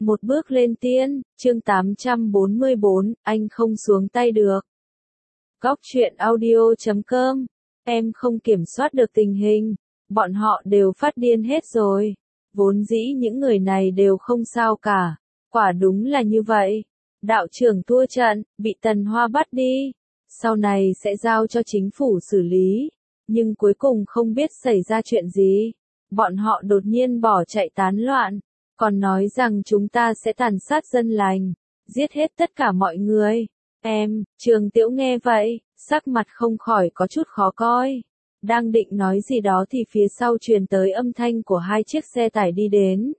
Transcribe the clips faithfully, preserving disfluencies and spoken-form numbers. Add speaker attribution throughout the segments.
Speaker 1: Một bước lên tiên, chương tám trăm bốn mươi bốn, anh không xuống tay được. Góc truyện audio chấm com, em không kiểm soát được tình hình, bọn họ đều phát điên hết rồi. Vốn dĩ những người này đều không sao cả, quả đúng là như vậy. Đạo trưởng thua trận, bị Tần Hoa bắt đi, sau này sẽ giao cho chính phủ xử lý, nhưng cuối cùng không biết xảy ra chuyện gì. Bọn họ đột nhiên bỏ chạy tán loạn, còn nói rằng chúng ta sẽ tàn sát dân lành, giết hết tất cả mọi người. Em, Trường Tiễu nghe vậy, sắc mặt không khỏi có chút khó coi. Đang định nói gì đó thì phía sau truyền tới âm thanh của hai chiếc xe tải đi đến.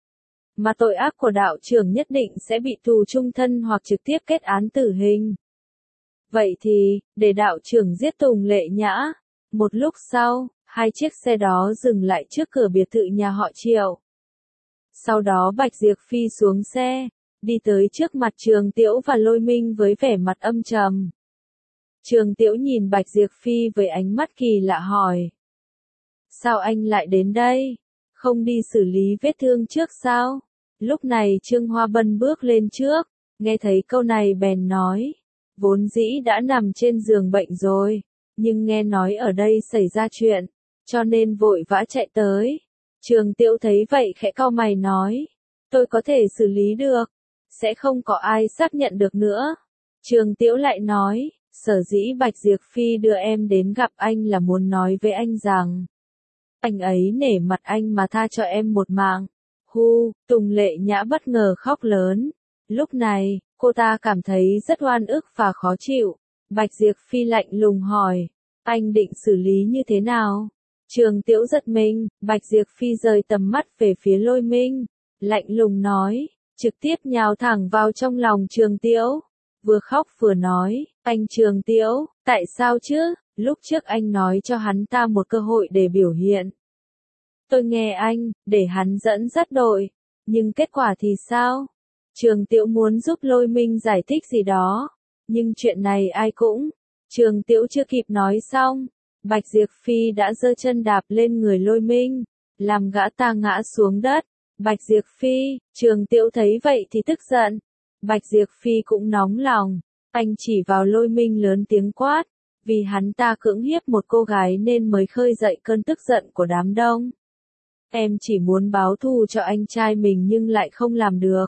Speaker 1: Mà tội ác của đạo trưởng nhất định sẽ bị tù chung thân hoặc trực tiếp kết án tử hình. Vậy thì, để đạo trưởng giết Tùng Lệ Nhã. Một lúc sau, hai chiếc xe đó dừng lại trước cửa biệt thự nhà họ Triệu. Sau đó Bạch Diệp Phi xuống xe, đi tới trước mặt Trường Tiễu và Lôi Minh với vẻ mặt âm trầm. Trường Tiễu nhìn Bạch Diệp Phi với ánh mắt kỳ lạ hỏi. Sao anh lại đến đây? Không đi xử lý vết thương trước sao? Lúc này Trương Hoa Bân bước lên trước, nghe thấy câu này bèn nói. Vốn dĩ đã nằm trên giường bệnh rồi, nhưng nghe nói ở đây xảy ra chuyện, cho nên vội vã chạy tới. Trường Tiễu thấy vậy khẽ cau mày nói, tôi có thể xử lý được, sẽ không có ai xác nhận được nữa. Trường Tiễu lại nói, sở dĩ Bạch Diệp Phi đưa em đến gặp anh là muốn nói với anh rằng, anh ấy nể mặt anh mà tha cho em một mạng. Hu, Tùng Lệ Nhã bất ngờ khóc lớn. Lúc này, cô ta cảm thấy rất oan ức và khó chịu. Bạch Diệp Phi lạnh lùng hỏi, anh định xử lý như thế nào? Trường Tiễu giật mình, Bạch Diệp Phi rời tầm mắt về phía Lôi Minh, lạnh lùng nói, trực tiếp nhào thẳng vào trong lòng Trường Tiễu, vừa khóc vừa nói, anh Trường Tiễu, tại sao chứ, lúc trước anh nói cho hắn ta một cơ hội để biểu hiện. Tôi nghe anh, để hắn dẫn dắt đội, nhưng kết quả thì sao? Trường Tiễu muốn giúp Lôi Minh giải thích gì đó, nhưng chuyện này ai cũng, Trường Tiễu chưa kịp nói xong. Bạch Diệp Phi đã giơ chân đạp lên người Lôi Minh, làm gã ta ngã xuống đất. Bạch Diệp Phi, Trường Tiễu thấy vậy thì tức giận. Bạch Diệp Phi cũng nóng lòng, anh chỉ vào Lôi Minh lớn tiếng quát, vì hắn ta cưỡng hiếp một cô gái nên mới khơi dậy cơn tức giận của đám đông. Em chỉ muốn báo thù cho anh trai mình nhưng lại không làm được.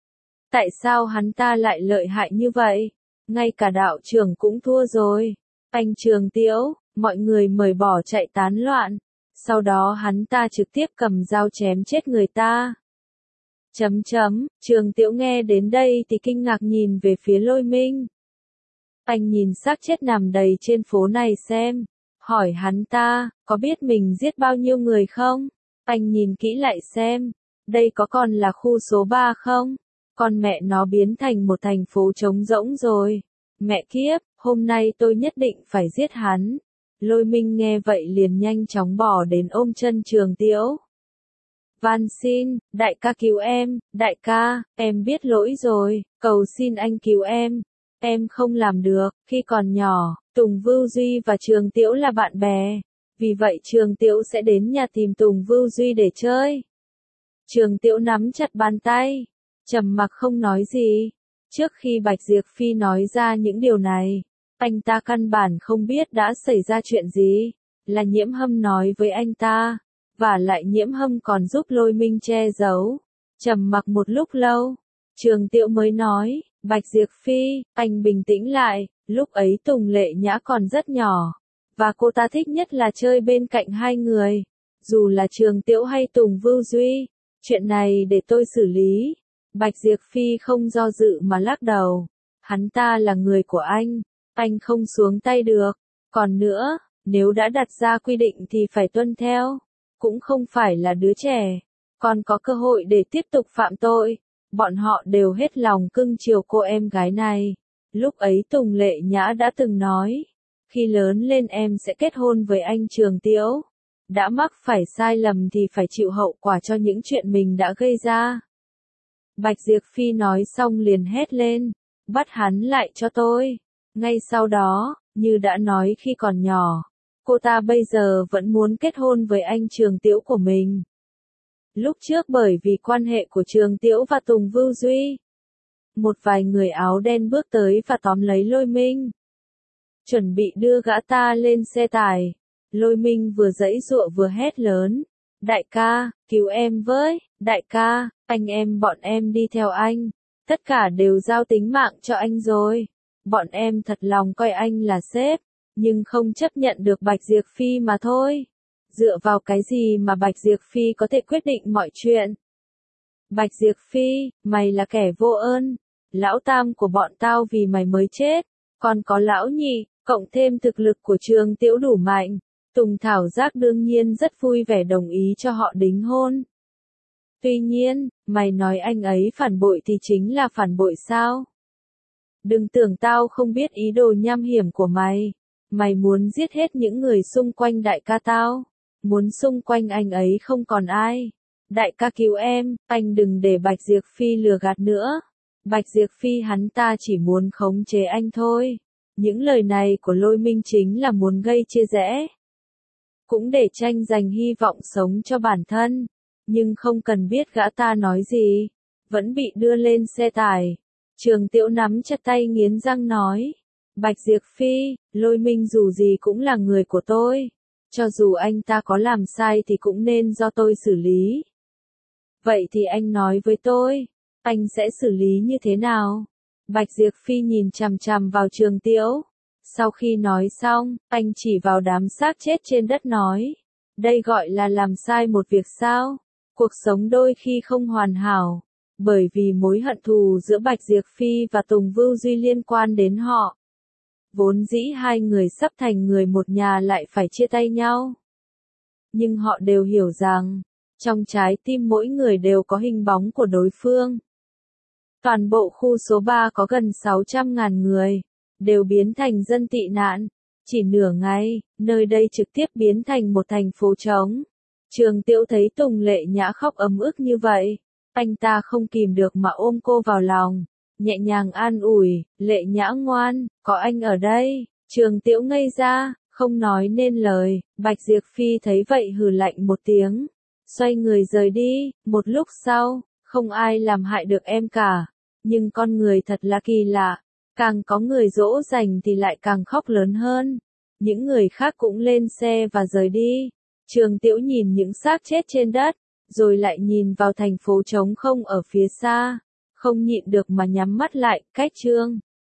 Speaker 1: Tại sao hắn ta lại lợi hại như vậy? Ngay cả đạo trưởng cũng thua rồi. Anh Trường Tiễu, mọi người mời bỏ chạy tán loạn. Sau đó hắn ta trực tiếp cầm dao chém chết người ta. Chấm chấm, Trường Tiễu nghe đến đây thì kinh ngạc nhìn về phía Lôi Minh. Anh nhìn xác chết nằm đầy trên phố này xem. Hỏi hắn ta, có biết mình giết bao nhiêu người không? Anh nhìn kỹ lại xem, đây có còn là khu số ba không? Con mẹ nó biến thành một thành phố trống rỗng rồi. Mẹ kiếp, hôm nay tôi nhất định phải giết hắn. Lôi Minh nghe vậy liền nhanh chóng bỏ đến ôm chân Trường Tiễu. Van xin, đại ca cứu em, đại ca, em biết lỗi rồi, cầu xin anh cứu em. Em không làm được, khi còn nhỏ, Tùng Vưu Duy và Trường Tiễu là bạn bè. Vì vậy Trường Tiễu sẽ đến nhà tìm Tùng Vưu Duy để chơi. Trường Tiễu nắm chặt bàn tay, trầm mặc không nói gì. Trước khi Bạch Diệp Phi nói ra những điều này, anh ta căn bản không biết đã xảy ra chuyện gì, là Nhiễm Hâm nói với anh ta, và lại Nhiễm Hâm còn giúp Lôi Minh che giấu. Trầm mặc một lúc lâu, Trường Tiễu mới nói, Bạch Diệp Phi, anh bình tĩnh lại, lúc ấy Tùng Lệ Nhã còn rất nhỏ, và cô ta thích nhất là chơi bên cạnh hai người, dù là Trường Tiễu hay Tùng Vưu Duy, chuyện này để tôi xử lý. Bạch Diệp Phi không do dự mà lắc đầu, hắn ta là người của anh, anh không xuống tay được, còn nữa, nếu đã đặt ra quy định thì phải tuân theo, cũng không phải là đứa trẻ, còn có cơ hội để tiếp tục phạm tội. Bọn họ đều hết lòng cưng chiều cô em gái này. Lúc ấy Tùng Lệ Nhã đã từng nói, khi lớn lên em sẽ kết hôn với anh Trường Tiễu. Đã mắc phải sai lầm thì phải chịu hậu quả cho những chuyện mình đã gây ra. Bạch Diệp Phi nói xong liền hét lên, bắt hắn lại cho tôi. Ngay sau đó, như đã nói khi còn nhỏ, cô ta bây giờ vẫn muốn kết hôn với anh Trường Tiễu của mình. Lúc trước bởi vì quan hệ của Trường Tiễu và Tùng Vưu Duy, một vài người áo đen bước tới và tóm lấy Lôi Minh, chuẩn bị đưa gã ta lên xe tải. Lôi Minh vừa giãy giụa vừa hét lớn, đại ca, cứu em với, đại ca, anh em bọn em đi theo anh, tất cả đều giao tính mạng cho anh rồi. Bọn em thật lòng coi anh là sếp, nhưng không chấp nhận được Bạch Diệp Phi mà thôi. Dựa vào cái gì mà Bạch Diệp Phi có thể quyết định mọi chuyện? Bạch Diệp Phi, mày là kẻ vô ơn, lão tam của bọn tao vì mày mới chết, còn có lão nhị, cộng thêm thực lực của Trường Tiễu đủ mạnh. Tùng Thảo Giác đương nhiên rất vui vẻ đồng ý cho họ đính hôn. Tuy nhiên, mày nói anh ấy phản bội thì chính là phản bội sao? Đừng tưởng tao không biết ý đồ nham hiểm của mày. Mày muốn giết hết những người xung quanh đại ca tao. Muốn xung quanh anh ấy không còn ai. Đại ca cứu em, anh đừng để Bạch Diệp Phi lừa gạt nữa. Bạch Diệp Phi hắn ta chỉ muốn khống chế anh thôi. Những lời này của Lôi Minh chính là muốn gây chia rẽ. Cũng để tranh giành hy vọng sống cho bản thân. Nhưng không cần biết gã ta nói gì. Vẫn bị đưa lên xe tải. Trường Tiễu nắm chặt tay nghiến răng nói. Bạch Diệp Phi, Lôi Minh dù gì cũng là người của tôi. Cho dù anh ta có làm sai thì cũng nên do tôi xử lý. Vậy thì anh nói với tôi, anh sẽ xử lý như thế nào? Bạch Diệp Phi nhìn chằm chằm vào Trường Tiễu. Sau khi nói xong, anh chỉ vào đám xác chết trên đất nói. Đây gọi là làm sai một việc sao? Cuộc sống đôi khi không hoàn hảo. Bởi vì mối hận thù giữa Bạch Diệp Phi và Tùng Vưu Duy liên quan đến họ. Vốn dĩ hai người sắp thành người một nhà lại phải chia tay nhau. Nhưng họ đều hiểu rằng, trong trái tim mỗi người đều có hình bóng của đối phương. Toàn bộ khu số ba có gần sáu trăm ngàn người, đều biến thành dân tị nạn. Chỉ nửa ngày, nơi đây trực tiếp biến thành một thành phố trống. Trường Tiễu thấy Tùng Lệ Nhã khóc ấm ức như vậy. Anh ta không kìm được mà ôm cô vào lòng. Nhẹ nhàng an ủi, Lệ Nhã ngoan, có anh ở đây. Trường Tiễu ngây ra, không nói nên lời. Bạch Diệp Phi thấy vậy hừ lạnh một tiếng. Xoay người rời đi, một lúc sau, không ai làm hại được em cả. Nhưng con người thật là kỳ lạ. Càng có người dỗ dành thì lại càng khóc lớn hơn. Những người khác cũng lên xe và rời đi. Trường Tiễu nhìn những xác chết trên đất, rồi lại nhìn vào thành phố trống không ở phía xa. Không nhịn được mà nhắm mắt lại, cách chương.